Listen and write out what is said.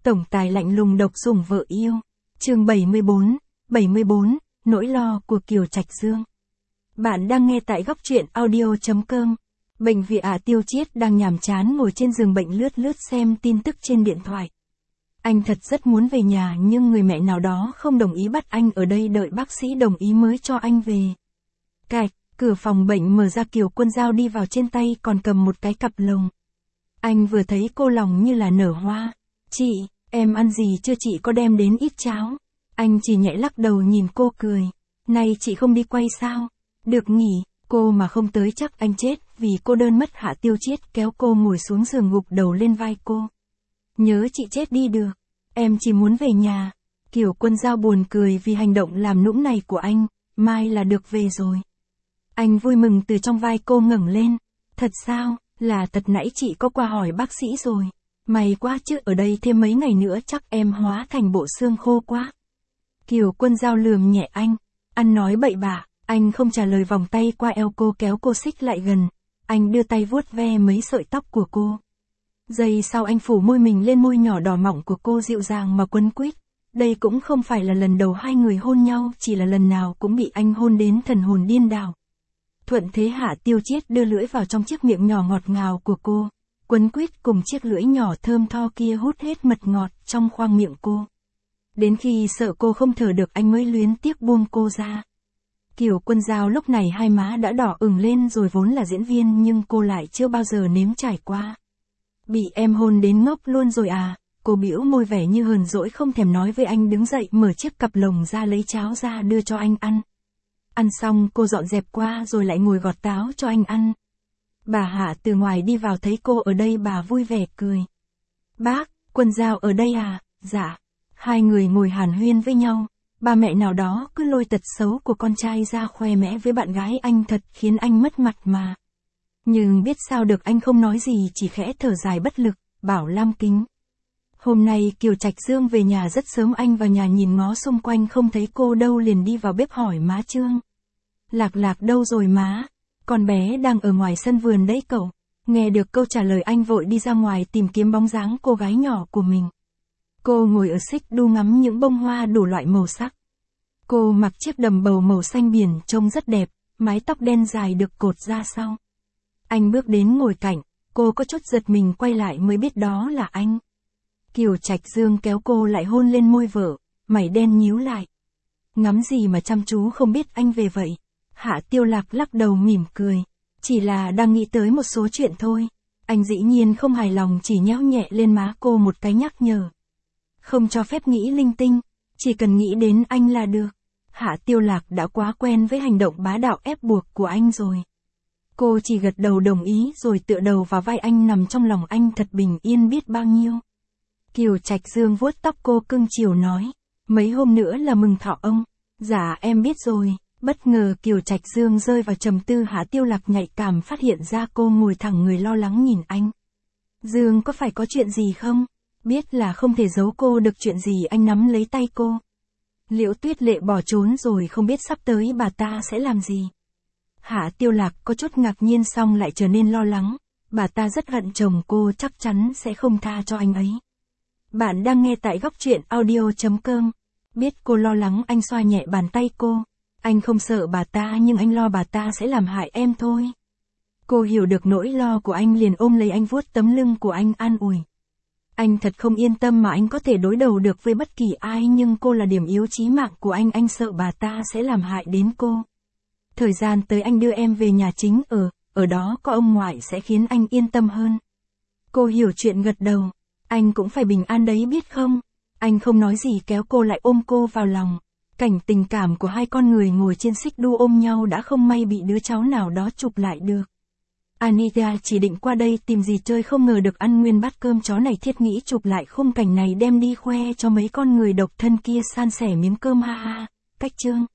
Tổng tài lạnh lùng độc sủng vợ yêu. Chương 74, nỗi lo của Kiều Trạch Dương. Bạn đang nghe tại góc truyện audio.com. Bệnh viện Tiêu Chiết đang nhàm chán ngồi trên giường bệnh lướt xem tin tức trên điện thoại. Anh thật rất muốn về nhà nhưng người mẹ nào đó không đồng ý bắt anh ở đây đợi bác sĩ đồng ý mới cho anh về. Cạch, cửa phòng bệnh mở ra, Kiều Quân Dao đi vào, trên tay còn cầm một cái cặp lồng. Anh vừa thấy cô lòng như là nở hoa. Chị, em ăn gì chưa, chị có đem đến ít cháo? Anh chỉ nhẹ lắc đầu nhìn cô cười. Này chị không đi quay sao? Được nghỉ, cô mà không tới chắc anh chết, vì cô đơn mất. Hạ Tiêu Chiết kéo cô ngồi xuống giường, gục đầu lên vai cô. Nhớ chị chết đi được, em chỉ muốn về nhà. Kiều Quân Dao buồn cười vì hành động làm nũng này của anh, mai là được về rồi. Anh vui mừng từ trong vai cô ngẩng lên. Thật sao, là thật, nãy chị có qua hỏi bác sĩ rồi. May quá chứ, ở đây thêm mấy ngày nữa chắc em hóa thành bộ xương khô quá. Kiều Quân Dao lườm nhẹ anh. Ăn nói bậy bạ. Anh không trả lời, vòng tay qua eo cô kéo cô xích lại gần. Anh đưa tay vuốt ve mấy sợi tóc của cô. Giây sau anh phủ môi mình lên môi nhỏ đỏ mọng của cô, dịu dàng mà quấn quýt. Đây cũng không phải là lần đầu hai người hôn nhau, chỉ là lần nào cũng bị anh hôn đến thần hồn điên đảo. Thuận thế Hạ Tiêu Chiết đưa lưỡi vào trong chiếc miệng nhỏ ngọt ngào của cô, quấn quýt cùng chiếc lưỡi nhỏ thơm tho kia hút hết mật ngọt trong khoang miệng cô. Đến khi sợ cô không thở được, anh mới luyến tiếc buông cô ra. Kiều Quân Dao lúc này hai má đã đỏ ửng lên rồi, vốn là diễn viên nhưng cô lại chưa bao giờ nếm trải qua. Bị em hôn đến ngốc luôn rồi à? Cô bĩu môi vẻ như hờn dỗi, không thèm nói với anh, đứng dậy mở chiếc cặp lồng ra, lấy cháo ra đưa cho anh ăn. Ăn xong cô dọn dẹp qua rồi lại ngồi gọt táo cho anh ăn. Bà Hạ từ ngoài đi vào thấy cô ở đây, bà vui vẻ cười. Bác, Quân Dao ở đây à? Dạ. Hai người ngồi hàn huyên với nhau. Ba mẹ nào đó cứ lôi tật xấu của con trai ra khoe mẽ với bạn gái anh, thật khiến anh mất mặt mà. Nhưng biết sao được, anh không nói gì, chỉ khẽ thở dài bất lực, bảo Lam Kính. Hôm nay Kiều Trạch Dương về nhà rất sớm, anh vào nhà nhìn ngó xung quanh không thấy cô đâu, liền đi vào bếp hỏi má Trương. Lạc đâu rồi má? Con bé đang ở ngoài sân vườn đấy cậu. Nghe được câu trả lời, anh vội đi ra ngoài tìm kiếm bóng dáng cô gái nhỏ của mình. Cô ngồi ở xích đu ngắm những bông hoa đủ loại màu sắc. Cô mặc chiếc đầm bầu màu xanh biển trông rất đẹp, mái tóc đen dài được cột ra sau. Anh bước đến ngồi cạnh, cô có chút giật mình, quay lại mới biết đó là anh. Kiều Trạch Dương kéo cô lại hôn lên môi vợ, mày đen nhíu lại. Ngắm gì mà chăm chú, không biết anh về vậy? Hạ Tiêu Lạc lắc đầu mỉm cười. Chỉ là đang nghĩ tới một số chuyện thôi. Anh dĩ nhiên không hài lòng, chỉ nhéo nhẹ lên má cô một cái, nhắc nhở. Không cho phép nghĩ linh tinh, chỉ cần nghĩ đến anh là được. Hạ Tiêu Lạc đã quá quen với hành động bá đạo ép buộc của anh rồi. Cô chỉ gật đầu đồng ý rồi tựa đầu vào vai anh, nằm trong lòng anh thật bình yên biết bao nhiêu. Kiều Trạch Dương vuốt tóc cô cưng chiều nói. Mấy hôm nữa là mừng thọ ông. Dạ em biết rồi. Bất ngờ Kiều Trạch Dương rơi vào trầm tư, Hạ Tiêu Lạc nhạy cảm phát hiện ra cô ngồi thẳng người lo lắng nhìn anh. Dương có phải có chuyện gì không? Biết là không thể giấu cô được chuyện gì, anh nắm lấy tay cô. Liễu Tuyết Lệ bỏ trốn rồi, không biết sắp tới bà ta sẽ làm gì. Hạ Tiêu Lạc có chút ngạc nhiên xong lại trở nên lo lắng. Bà ta rất hận chồng cô, chắc chắn sẽ không tha cho anh ấy. Bạn đang nghe tại góc truyện audio.com. Biết cô lo lắng, anh xoa nhẹ bàn tay cô. Anh không sợ bà ta nhưng anh lo bà ta sẽ làm hại em thôi. Cô hiểu được nỗi lo của anh, liền ôm lấy anh, vuốt tấm lưng của anh an ủi. Anh thật không yên tâm mà anh có thể đối đầu được với bất kỳ ai, nhưng cô là điểm yếu chí mạng của anh sợ bà ta sẽ làm hại đến cô. Thời gian tới anh đưa em về nhà chính ở đó có ông ngoại sẽ khiến anh yên tâm hơn. Cô hiểu chuyện, gật đầu. Anh cũng phải bình an đấy biết không? Anh không nói gì, kéo cô lại ôm cô vào lòng. Cảnh tình cảm của hai con người ngồi trên xích đu ôm nhau đã không may bị đứa cháu nào đó chụp lại được. Anita chỉ định qua đây tìm gì chơi, không ngờ được ăn nguyên bát cơm chó này, thiết nghĩ chụp lại khung cảnh này đem đi khoe cho mấy con người độc thân kia san sẻ miếng cơm, ha ha. Cách Trương.